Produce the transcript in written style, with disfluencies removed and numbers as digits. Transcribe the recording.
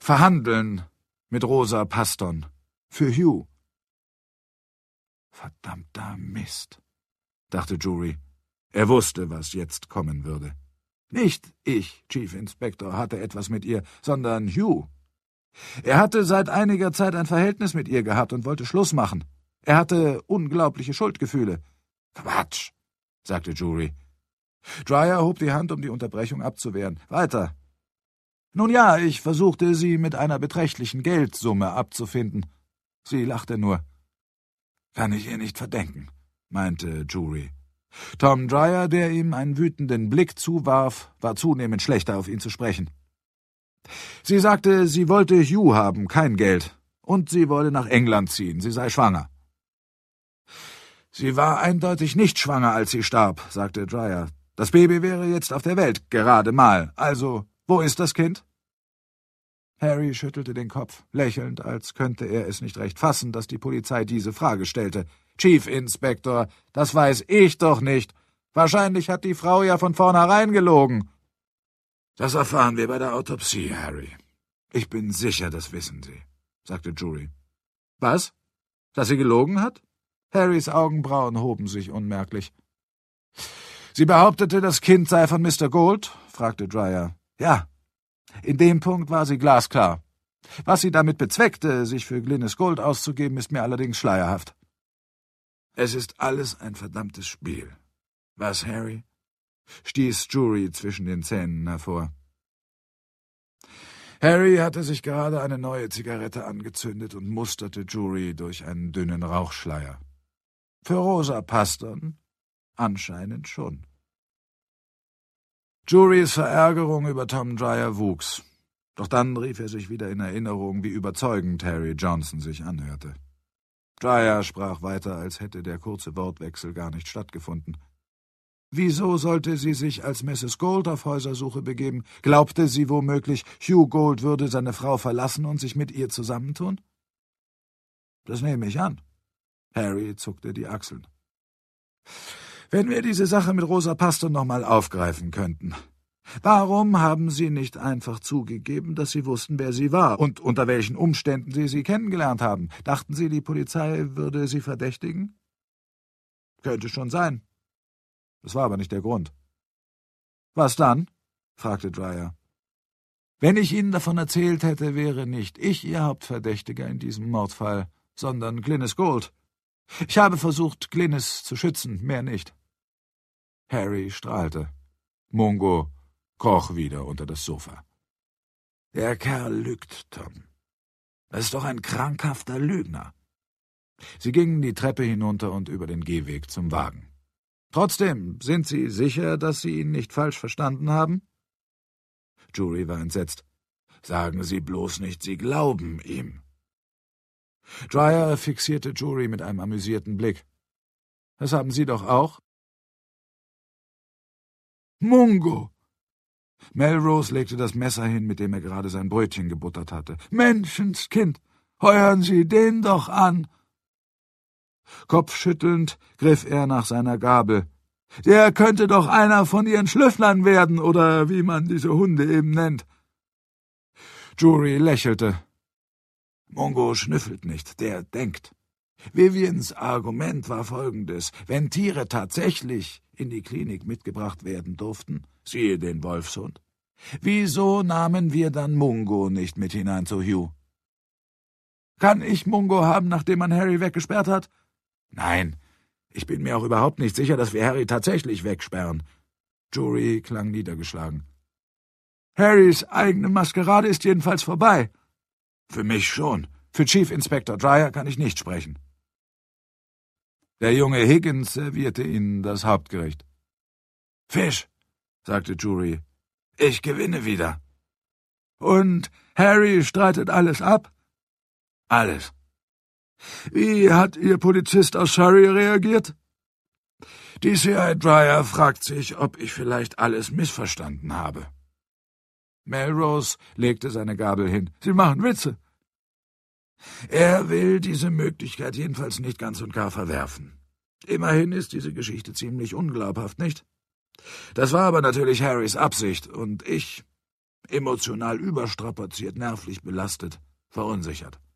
verhandeln mit Rosa Paston. Für Hugh. Verdammter Mist, dachte Jury. Er wusste, was jetzt kommen würde. Nicht ich, Chief Inspector, hatte etwas mit ihr, sondern Hugh. Er hatte seit einiger Zeit ein Verhältnis mit ihr gehabt und wollte Schluss machen. Er hatte unglaubliche Schuldgefühle. Quatsch, sagte Jury. Dryer hob die Hand, um die Unterbrechung abzuwehren. Weiter. Nun ja, ich versuchte, sie mit einer beträchtlichen Geldsumme abzufinden. Sie lachte nur. Kann ich ihr nicht verdenken, meinte Jury. Tom Dryer, der ihm einen wütenden Blick zuwarf, war zunehmend schlechter, auf ihn zu sprechen. Sie sagte, sie wollte Hugh haben, kein Geld, und sie wolle nach England ziehen, sie sei schwanger. Sie war eindeutig nicht schwanger, als sie starb, sagte Dryer. Das Baby wäre jetzt auf der Welt, gerade mal. Also, wo ist das Kind? Harry schüttelte den Kopf, lächelnd, als könnte er es nicht recht fassen, dass die Polizei diese Frage stellte. Chief Inspector, das weiß ich doch nicht. Wahrscheinlich hat die Frau ja von vornherein gelogen. Das erfahren wir bei der Autopsie, Harry. Ich bin sicher, das wissen Sie, sagte Jury. Was? Dass sie gelogen hat? Harrys Augenbrauen hoben sich unmerklich. Sie behauptete, das Kind sei von Mr. Gold? Fragte Dryer. Ja. In dem Punkt war sie glasklar. Was sie damit bezweckte, sich für Glynis Gold auszugeben, ist mir allerdings schleierhaft. Es ist alles ein verdammtes Spiel. Was, Harry? Stieß Jury zwischen den Zähnen hervor. Harry hatte sich gerade eine neue Zigarette angezündet und musterte Jury durch einen dünnen Rauchschleier. Für Rosa Paston anscheinend schon. Jurys Verärgerung über Tom Dryer wuchs. Doch dann rief er sich wieder in Erinnerung, wie überzeugend Harry Johnson sich anhörte. Dryer sprach weiter, als hätte der kurze Wortwechsel gar nicht stattgefunden. Wieso sollte sie sich als Mrs. Gold auf Häusersuche begeben? Glaubte sie womöglich, Hugh Gold würde seine Frau verlassen und sich mit ihr zusammentun? Das nehme ich an. Harry zuckte die Achseln. Wenn wir diese Sache mit Rosa Paston nochmal aufgreifen könnten. Warum haben Sie nicht einfach zugegeben, dass Sie wussten, wer sie war und unter welchen Umständen Sie sie kennengelernt haben? Dachten Sie, die Polizei würde Sie verdächtigen? Könnte schon sein. Das war aber nicht der Grund. Was dann? Fragte Dryer. Wenn ich Ihnen davon erzählt hätte, wäre nicht ich Ihr Hauptverdächtiger in diesem Mordfall, sondern Glynis Gold. Ich habe versucht, Glynis zu schützen, mehr nicht. Harry strahlte. Mungo kroch wieder unter das Sofa. Der Kerl lügt, Tom. Er ist doch ein krankhafter Lügner. Sie gingen die Treppe hinunter und über den Gehweg zum Wagen. Trotzdem, sind Sie sicher, dass Sie ihn nicht falsch verstanden haben? Jury war entsetzt. Sagen Sie bloß nicht, Sie glauben ihm. Dryer fixierte Jury mit einem amüsierten Blick. Das haben Sie doch auch? Mungo! Melrose legte das Messer hin, mit dem er gerade sein Brötchen gebuttert hatte. Menschenskind, heuern Sie den doch an! Kopfschüttelnd griff er nach seiner Gabel. Der könnte doch einer von Ihren Schlüfflern werden, oder wie man diese Hunde eben nennt. Jury lächelte. Mungo schnüffelt nicht, der denkt. Vivians Argument war folgendes: Wenn Tiere tatsächlich in die Klinik mitgebracht werden durften, siehe den Wolfshund, wieso nahmen wir dann Mungo nicht mit hinein zu Hugh? Kann ich Mungo haben, nachdem man Harry weggesperrt hat? Nein, ich bin mir auch überhaupt nicht sicher, dass wir Harry tatsächlich wegsperren. Jury klang niedergeschlagen. Harrys eigene Maskerade ist jedenfalls vorbei. Für mich schon. Für Chief Inspector Dryer kann ich nicht sprechen. Der junge Higgins servierte ihnen das Hauptgericht. Fisch, sagte Jury. Ich gewinne wieder. Und Harry streitet alles ab? Alles. Wie hat Ihr Polizist aus Surrey reagiert? DCI Dryer fragt sich, ob ich vielleicht alles missverstanden habe. Melrose legte seine Gabel hin. Sie machen Witze. Er will diese Möglichkeit jedenfalls nicht ganz und gar verwerfen. Immerhin ist diese Geschichte ziemlich unglaubhaft, nicht? Das war aber natürlich Harrys Absicht, und ich Emotional überstrapaziert, nervlich belastet, verunsichert.